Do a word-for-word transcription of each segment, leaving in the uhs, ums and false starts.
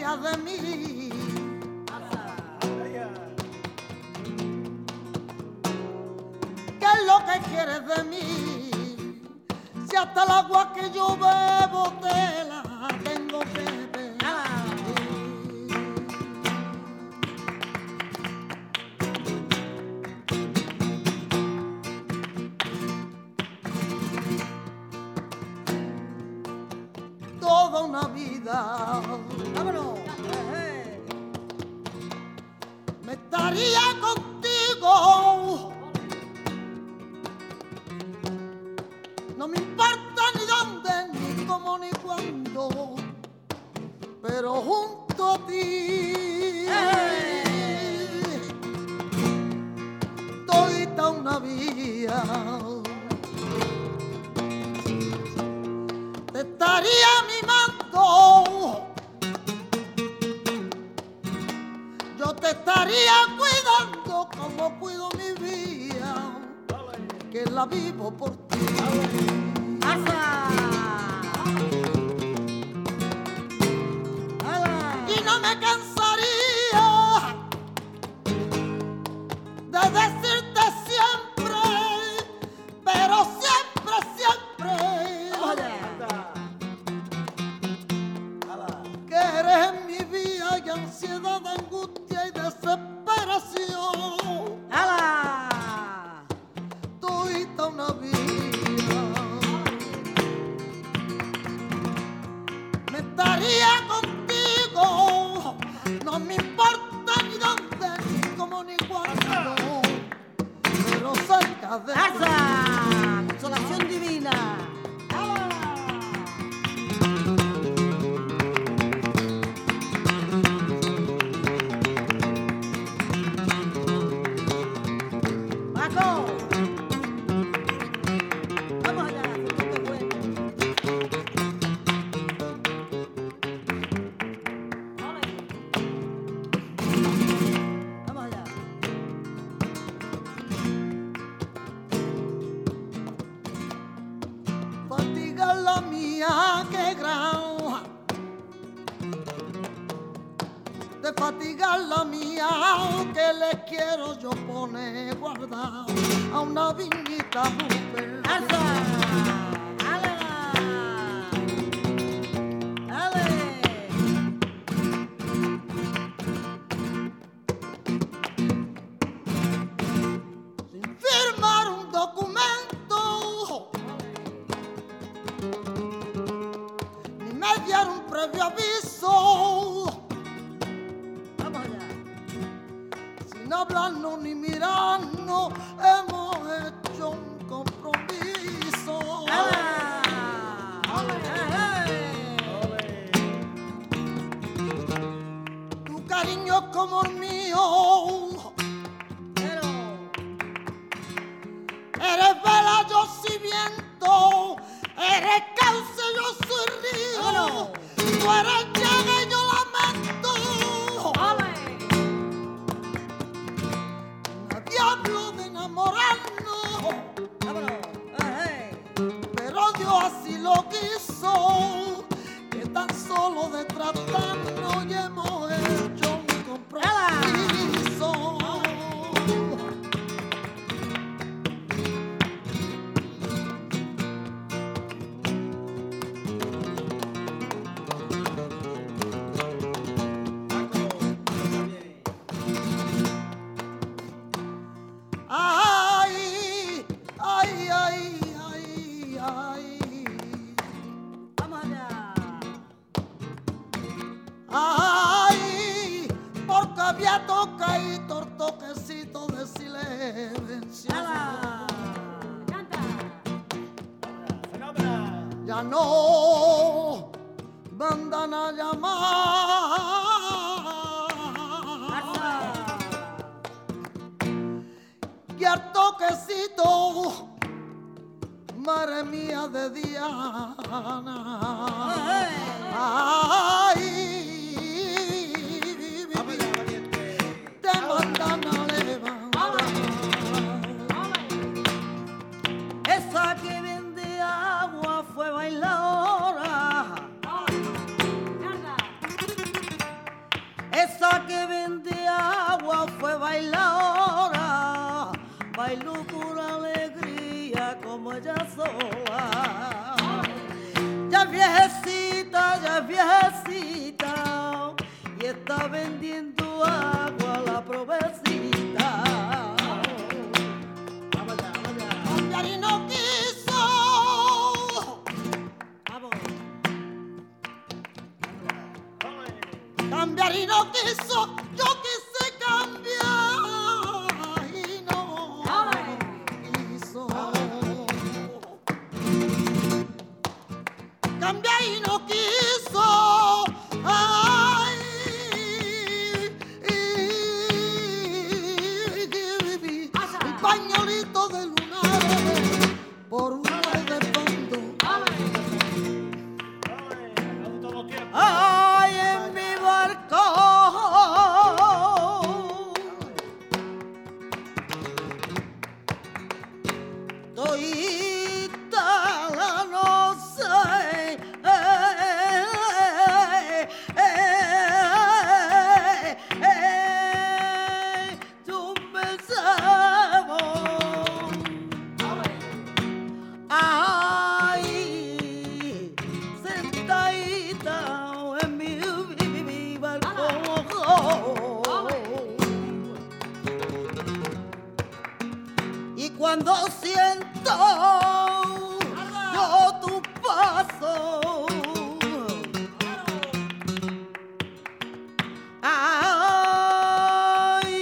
ella de mí. ¿Qué es lo que quieres de mí? Si hasta el agua que yo bebo te la tengo que beber. Toda una vida, vámonos, me estaría contigo. No me importa ni dónde, ni cómo, ni cuándo, pero junto a ti todita una vida te estaría mimando, yo te estaría cuidando como cuido mi vida, que la vivo por ti. Y no me cansaría de decirte siempre, pero siempre, siempre, que eres en mi vida y ansiedad, angustia y desesperación. Todita una vida me estaría contigo, no me importa ni dónde, ni cómo, ni cuándo, pero cerca de ti. Consolación divina. Fatiga la mía, que gran, de fatiga la mía, que le quiero yo poner guardado a una viñita mujer. Sin firmar un documento, ni mediar un previo aviso, sin hablarnos ni mirarnos, hemos hecho un compromiso. Tu cariño es como el mío, eres vela, yo soy viento, eres cauce, yo soy río, tú eres llaga y yo lamento. Nadie habló de enamorarnos, pero Dios así lo quiso, que tan solo de tratarnos ya hemos hecho un compromiso. Ay, ay, ay, ay, ay. Vamos allá. Ay, porque había tocadito el toquecito de silencio. Canta. Ya no mandan a llamar. Y al toquecito, madre mía de Diana, ay, te mandan a levantar. Esa que vende agua fue bailadora, bailo por alegría como ella sola. Ya es viejecita, ya es viejecita, y está vendiendo agua a la provecita. Cambiar y no quiso. Cambiar y no quiso, yo quise cambiar y no quiso. Cambiar y no quiso. Ay, un pañuelito de lunares por un mar de fondo. Ay, en mi barco todita la noche eh, eh, eh, eh, tú pensamos. Ay, sentadita en mi, mi, mi, mi balcón. Y cuando siento yo tu paso, ay,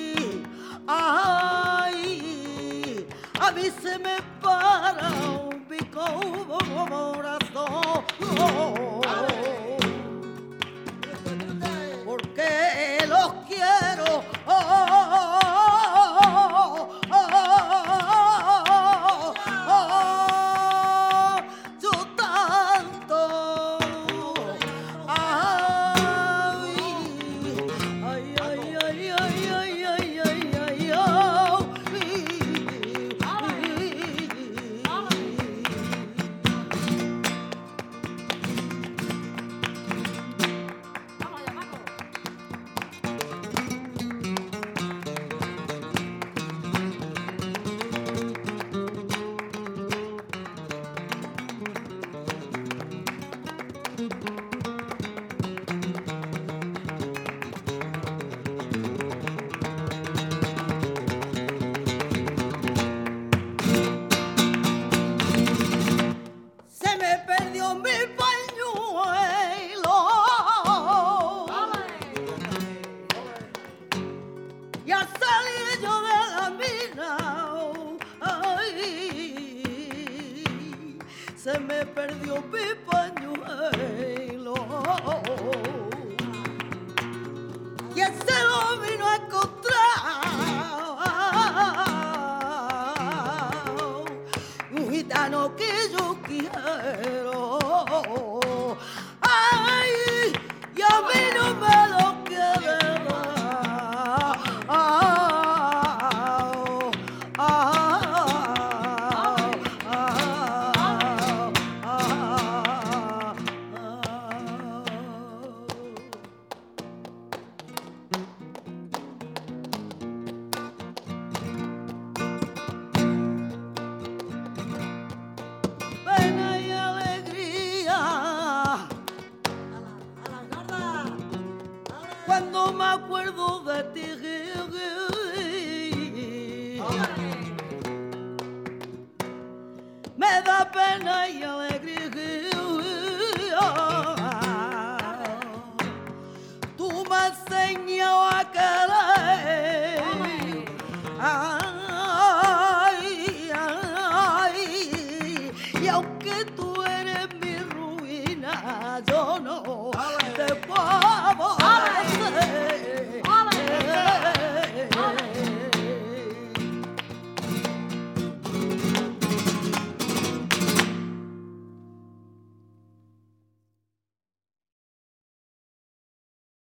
ay, a mí se me para un pico corazón, porque los quiero. Oh, oh, oh, oh, oh, yo tanto. Ay, ay, ay, ay, ay, ay, ay, ay, ay, se me perdió mi pañuelo. Ya salí yo de la mina. Ay, se me perdió mi pañuelo. Y ese lo vino a encontrar un gitano que yo quiero. Ay, y a mí no me lo quiere dar. Ah, ah, ah, ah, ah. Pena y alegría cuando me acuerdo de ti.